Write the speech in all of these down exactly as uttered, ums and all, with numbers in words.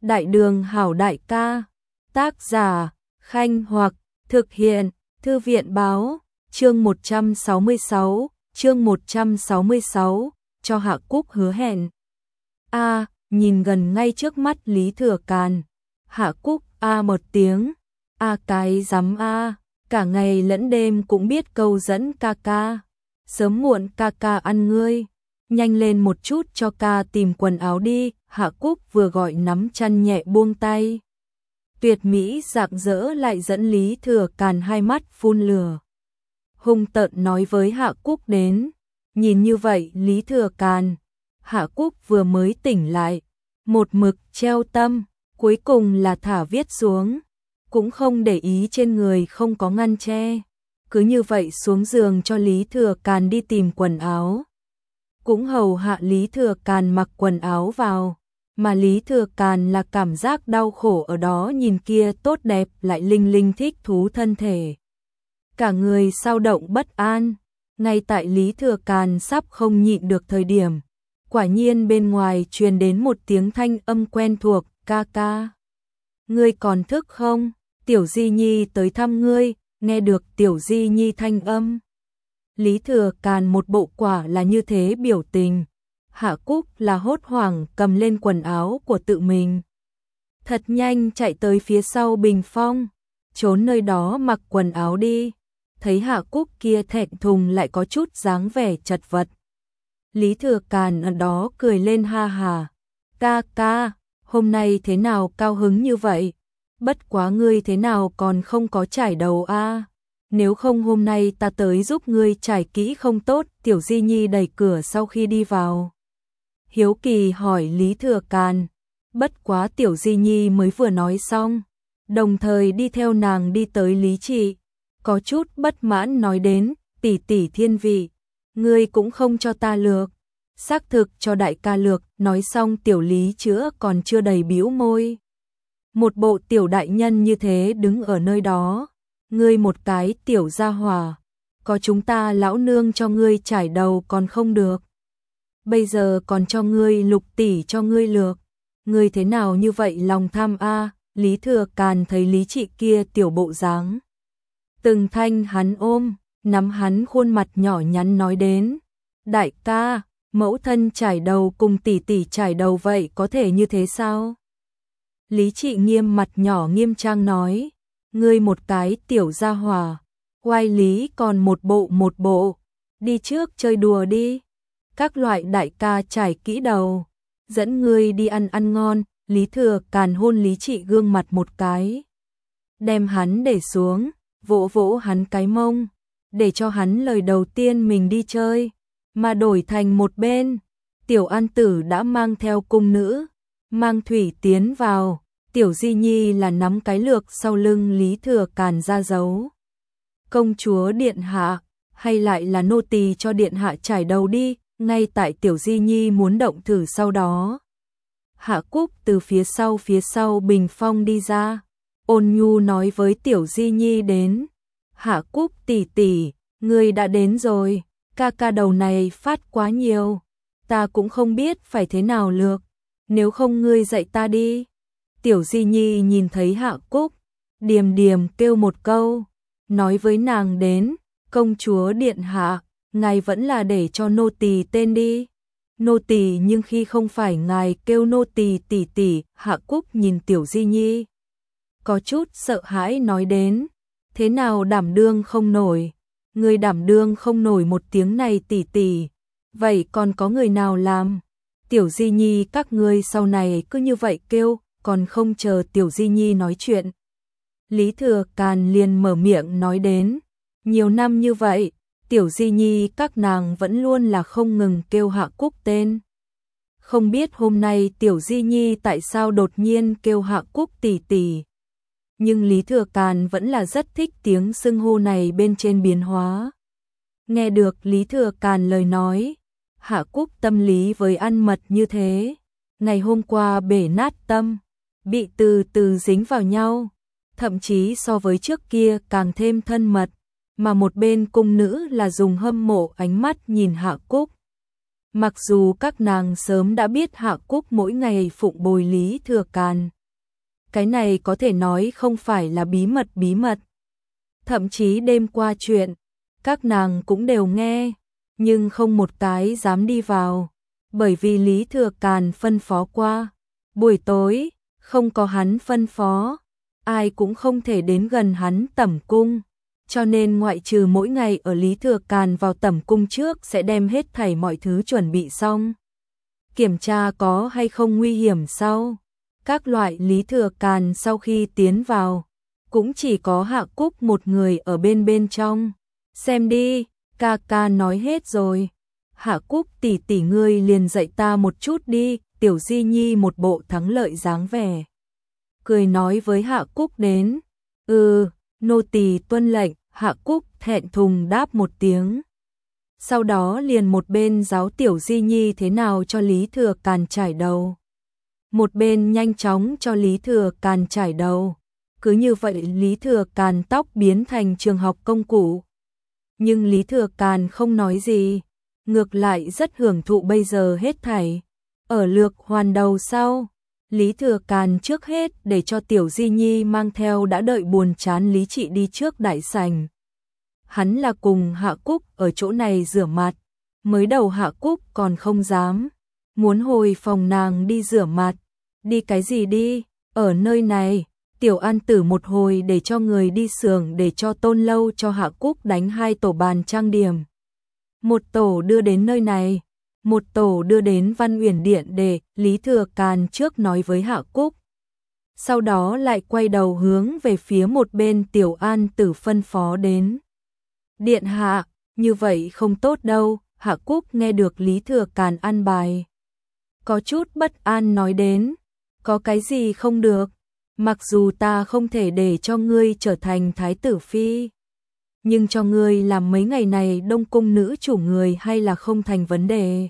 Đại đường hảo đại ca. Tác giả Khanh Hoặc. Thực hiện Thư viện Báo. Chương một trăm sáu mươi sáu. Chương một trăm sáu mươi sáu. Cho Hạ Cúc hứa hẹn. A, nhìn gần ngay trước mắt Lý Thừa Càn. Hạ Cúc a một tiếng. A cái rắm a, cả ngày lẫn đêm cũng biết câu dẫn ca ca. Sớm muộn ca ca ăn ngươi. Nhanh lên một chút cho ca tìm quần áo đi. Hạ Cúc vừa gọi nắm chăn nhẹ buông tay. Tuyệt mỹ rạng rỡ lại dẫn Lý Thừa Càn hai mắt phun lửa. Hung tợn nói với Hạ Cúc đến. Nhìn như vậy Lý Thừa Càn, Hạ Cúc vừa mới tỉnh lại, một mực treo tâm, cuối cùng là thả viết xuống, cũng không để ý trên người không có ngăn che, cứ như vậy xuống giường cho Lý Thừa Càn đi tìm quần áo. Cũng hầu hạ Lý Thừa Càn mặc quần áo vào, mà Lý Thừa Càn là cảm giác đau khổ ở đó nhìn kia tốt đẹp lại linh linh thích thú thân thể. Cả người sao động bất an, ngay tại Lý Thừa Càn sắp không nhịn được thời điểm. Quả nhiên bên ngoài truyền đến một tiếng thanh âm quen thuộc, ca ca. Ngươi còn thức không? Tiểu Di Nhi tới thăm ngươi, nghe được Tiểu Di Nhi thanh âm. Lý Thừa Càn một bộ quả là như thế biểu tình. Hạ Cúc là hốt hoảng cầm lên quần áo của tự mình. Thật nhanh chạy tới phía sau bình phong, trốn nơi đó mặc quần áo đi. Thấy Hạ Cúc kia thẹn thùng lại có chút dáng vẻ chật vật. Lý Thừa Càn ở đó cười lên ha hà. Ca ca, hôm nay thế nào cao hứng như vậy? Bất quá ngươi thế nào còn không có trải đầu a? Nếu không hôm nay ta tới giúp ngươi trải kỹ không tốt. Tiểu Di Nhi đẩy cửa sau khi đi vào. Hiếu kỳ hỏi Lý Thừa Càn. Bất quá Tiểu Di Nhi mới vừa nói xong, đồng thời đi theo nàng đi tới Lý Trị. Có chút bất mãn nói đến, tỷ tỷ thiên vị, ngươi cũng không cho ta lược. Xác thực cho đại ca lược. Nói xong Tiểu Lý chữa còn chưa đầy bĩu môi. Một bộ tiểu đại nhân như thế đứng ở nơi đó. Ngươi một cái tiểu gia hỏa, có chúng ta lão nương cho ngươi trải đầu còn không được. Bây giờ còn cho ngươi lục tỷ cho ngươi lược. Ngươi thế nào như vậy lòng tham a? Lý Thừa Càn thấy Lý Trị kia tiểu bộ dáng, từng thanh hắn ôm, nắm hắn khuôn mặt nhỏ nhắn nói đến. Đại ca, mẫu thân trải đầu cùng tỷ tỷ trải đầu vậy có thể như thế sao? Lý Trị nghiêm mặt nhỏ nghiêm trang nói. Ngươi một cái tiểu gia hỏa, oai lý còn một bộ một bộ, đi trước chơi đùa đi. Các loại đại ca trải kỹ đầu, dẫn ngươi đi ăn ăn ngon. Lý Thừa Càn hôn Lý Trị gương mặt một cái, đem hắn để xuống, vỗ vỗ hắn cái mông, để cho hắn lời đầu tiên mình đi chơi, mà đổi thành một bên. Tiểu An Tử đã mang theo cung nữ, mang thủy tiến vào. Tiểu Di Nhi là nắm cái lược sau lưng Lý Thừa Càn ra giấu. Công chúa điện hạ, hay lại là nô tỳ cho điện hạ trải đầu đi. Ngay tại Tiểu Di Nhi muốn động thử sau đó, Hạ Cúc từ phía sau phía sau bình phong đi ra, ôn nhu nói với Tiểu Di Nhi đến. Hạ Cúc tỷ tỷ, ngươi đã đến rồi, ca ca đầu này phát quá nhiều, ta cũng không biết phải thế nào lược, nếu không ngươi dạy ta đi. Tiểu Di Nhi nhìn thấy Hạ Cúc, điềm điềm kêu một câu, nói với nàng đến. Công chúa điện hạ, ngài vẫn là để cho nô tỳ tên đi. Nô tỳ nhưng khi không phải ngài kêu nô tỳ tỷ tỷ. Hạ Cúc nhìn Tiểu Di Nhi, có chút sợ hãi nói đến. Thế nào đảm đương không nổi? Người đảm đương không nổi một tiếng này tỷ tỷ, vậy còn có người nào làm? Tiểu Di Nhi các ngươi sau này cứ như vậy kêu. Còn không chờ Tiểu Di Nhi nói chuyện, Lý Thừa Càn liền mở miệng nói đến. Nhiều năm như vậy, Tiểu Di Nhi các nàng vẫn luôn là không ngừng kêu Hạ Cúc tên. Không biết hôm nay Tiểu Di Nhi tại sao đột nhiên kêu Hạ Cúc tỷ tỷ. Nhưng Lý Thừa Càn vẫn là rất thích tiếng xưng hô này bên trên biến hóa. Nghe được Lý Thừa Càn lời nói, Hạ Cúc tâm lý với ăn mật như thế. Ngày hôm qua bể nát tâm, bị từ từ dính vào nhau, thậm chí so với trước kia càng thêm thân mật, mà một bên cung nữ là dùng hâm mộ ánh mắt nhìn Hạ Cúc. Mặc dù các nàng sớm đã biết Hạ Cúc mỗi ngày phụng bồi Lý Thừa Càn. Cái này có thể nói không phải là bí mật bí mật. Thậm chí đêm qua chuyện, các nàng cũng đều nghe, nhưng không một cái dám đi vào, bởi vì Lý Thừa Càn phân phó qua. Buổi tối, không có hắn phân phó, ai cũng không thể đến gần hắn tẩm cung, cho nên ngoại trừ mỗi ngày ở Lý Thừa Càn vào tẩm cung trước sẽ đem hết thảy mọi thứ chuẩn bị xong. Kiểm tra có hay không nguy hiểm sau. Các loại Lý Thừa Càn sau khi tiến vào, cũng chỉ có Hạ Cúc một người ở bên bên trong. Xem đi, ca ca nói hết rồi. Hạ Cúc tỷ tỷ ngươi liền dạy ta một chút đi, Tiểu Di Nhi một bộ thắng lợi dáng vẻ. Cười nói với Hạ Cúc đến. Ừ, nô tỳ tuân lệnh. Hạ Cúc thẹn thùng đáp một tiếng. Sau đó liền một bên giáo Tiểu Di Nhi thế nào cho Lý Thừa Càn trải đầu. Một bên nhanh chóng cho Lý Thừa Càn trải đầu. Cứ như vậy Lý Thừa Càn tóc biến thành trường học công cụ. Nhưng Lý Thừa Càn không nói gì, ngược lại rất hưởng thụ bây giờ hết thảy. Ở lược hoàn đầu sau, Lý Thừa Càn trước hết để cho Tiểu Di Nhi mang theo đã đợi buồn chán Lý Trị đi trước đại sảnh. Hắn là cùng Hạ Cúc ở chỗ này rửa mặt, mới đầu Hạ Cúc còn không dám, muốn hồi phòng nàng đi rửa mặt. Đi cái gì đi, ở nơi này, Tiểu An Tử một hồi để cho người đi xưởng để cho Tôn Lâu cho Hạ Cúc đánh hai tổ bàn trang điểm. Một tổ đưa đến nơi này, một tổ đưa đến Văn Uyển Điện để Lý Thừa Càn trước nói với Hạ Cúc. Sau đó lại quay đầu hướng về phía một bên Tiểu An Tử phân phó đến. Điện hạ, như vậy không tốt đâu, Hạ Cúc nghe được Lý Thừa Càn an bài. Có chút bất an nói đến, có cái gì không được, mặc dù ta không thể để cho ngươi trở thành thái tử phi, nhưng cho ngươi làm mấy ngày này đông cung nữ chủ người hay là không thành vấn đề.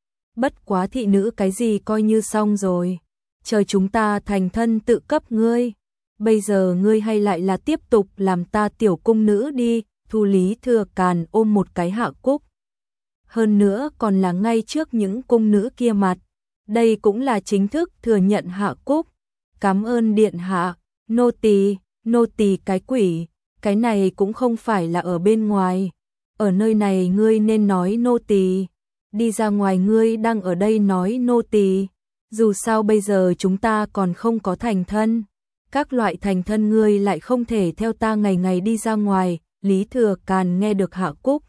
Bất quá thị nữ cái gì coi như xong rồi, chờ chúng ta thành thân tự cấp ngươi, bây giờ ngươi hay lại là tiếp tục làm ta tiểu cung nữ đi. Thu Lý Thừa Càn ôm một cái Hạ Cúc. Hơn nữa còn là ngay trước những cung nữ kia mặt. Đây cũng là chính thức thừa nhận Hạ Cúc. Cảm ơn điện hạ, nô tỳ, nô tỳ cái quỷ, cái này cũng không phải là ở bên ngoài. Ở nơi này ngươi nên nói nô tỳ, đi ra ngoài ngươi đang ở đây nói nô tỳ. Dù sao bây giờ chúng ta còn không có thành thân. Các loại thành thân ngươi lại không thể theo ta ngày ngày đi ra ngoài. Lý Thừa Càn nghe được Hạ Cúc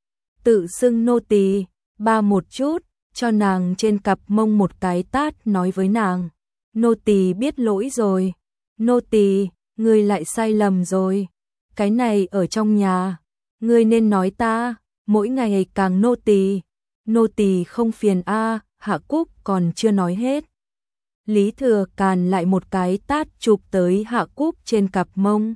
tự xưng nô tỳ, ba một chút, cho nàng trên cặp mông một cái tát nói với nàng. Nô tỳ biết lỗi rồi. Nô tỳ, ngươi lại sai lầm rồi. Cái này ở trong nhà, ngươi nên nói ta, mỗi ngày càng nô tỳ. Nô tỳ không phiền a. Hạ Cúc còn chưa nói hết. Lý Thừa Càn lại một cái tát chụp tới Hạ Cúc trên cặp mông.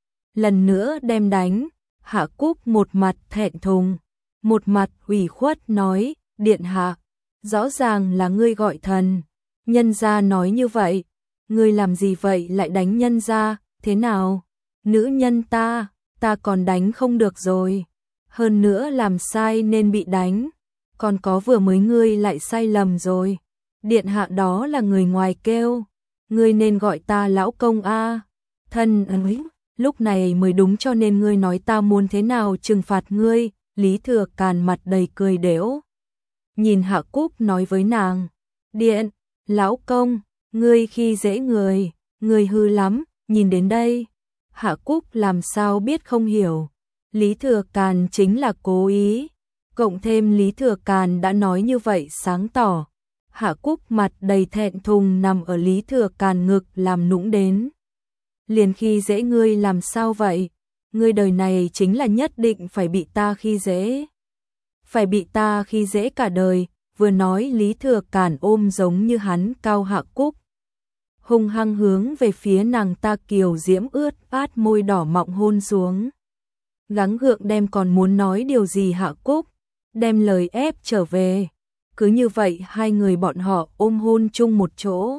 Lần nữa đem đánh, Hạ Cúc một mặt thẹn thùng, một mặt ủy khuất nói, điện hạ, rõ ràng là ngươi gọi thần, nhân gia nói như vậy, ngươi làm gì vậy lại đánh nhân gia, thế nào, nữ nhân ta, ta còn đánh không được rồi, hơn nữa làm sai nên bị đánh, còn có vừa mới ngươi lại sai lầm rồi, điện hạ đó là người ngoài kêu, ngươi nên gọi ta lão công a, thân ấy. Lúc này mới đúng cho nên ngươi nói ta muốn thế nào trừng phạt ngươi. Lý Thừa Càn mặt đầy cười đểu. Nhìn Hạ Cúc nói với nàng. Điện, lão công, ngươi khi dễ người, người hư lắm, nhìn đến đây. Hạ Cúc làm sao biết không hiểu. Lý Thừa Càn chính là cố ý. Cộng thêm Lý Thừa Càn đã nói như vậy sáng tỏ. Hạ Cúc mặt đầy thẹn thùng nằm ở Lý Thừa Càn ngực làm nũng đến. Liền khi dễ ngươi làm sao vậy? Ngươi đời này chính là nhất định phải bị ta khi dễ. Phải bị ta khi dễ cả đời, vừa nói Lý Thừa Càn ôm giống như hắn cao Hạ Cúc. Hung hăng hướng về phía nàng ta kiều diễm ướt át môi đỏ mọng hôn xuống. Gắng gượng đem còn muốn nói điều gì Hạ Cúc, đem lời ép trở về. Cứ như vậy hai người bọn họ ôm hôn chung một chỗ.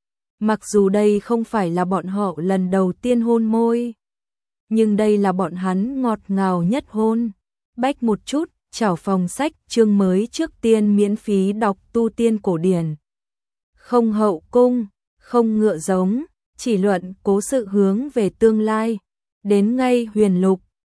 Mặc dù đây không phải là bọn họ lần đầu tiên hôn môi, nhưng đây là bọn hắn ngọt ngào nhất hôn. Bách một chút, Chào phòng sách, chương mới trước tiên miễn phí đọc tu tiên cổ điển. Không hậu cung, không ngựa giống, chỉ luận cố sự hướng về tương lai. Đến ngay huyền lục,